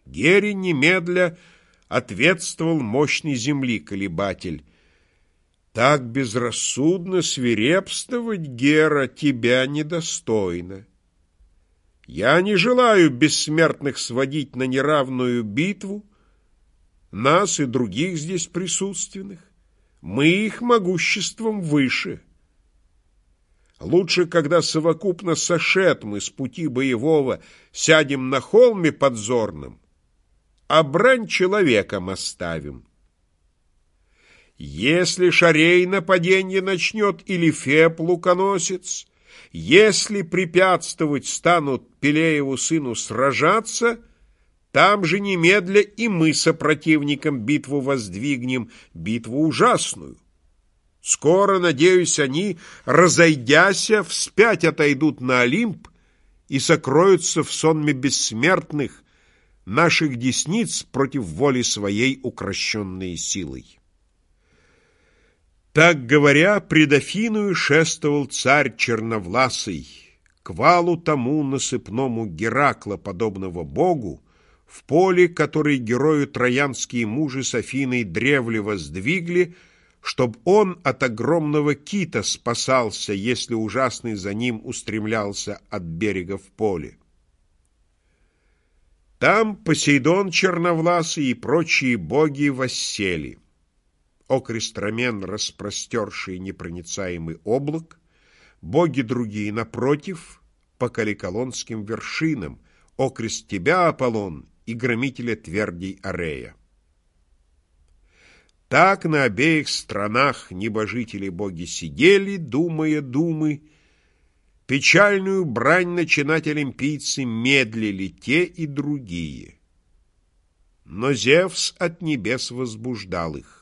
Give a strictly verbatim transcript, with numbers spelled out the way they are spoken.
Гере немедля ответствовал мощный земли колебатель. Так безрассудно свирепствовать, Гера, тебя недостойно. Я не желаю бессмертных сводить на неравную битву, нас и других здесь присутственных. Мы их могуществом выше. Лучше, когда совокупно сошед мы с пути боевого, сядем на холме подзорном, а брань человеком оставим. Если Шарей нападенье начнет или Феб луконосец, если препятствовать станут Пелееву сыну сражаться, там же немедля и мы сопротивникам битву воздвигнем, битву ужасную. Скоро, надеюсь, они, разойдяся, вспять отойдут на Олимп и сокроются в сонме бессмертных, наших десниц против воли своей укрощенной силой. Так говоря, пред Афиною шествовал царь черновласый, к валу тому насыпному Геракла, подобного богу, в поле, который герою троянские мужи с Афиной древле воздвигли, чтоб он от огромного кита спасался, если ужасный за ним устремлялся от берега в поле. Там Посейдон черновласый и прочие боги воссели. Окрестромен, распростерший непроницаемый облак, боги другие, напротив, по каликолонским вершинам, окрест тебя, Аполлон, и громителя твердей Арея. Так на обеих странах небожители-боги сидели, думая думы, печальную брань начинать олимпийцы медлили те и другие. Но Зевс от небес возбуждал их.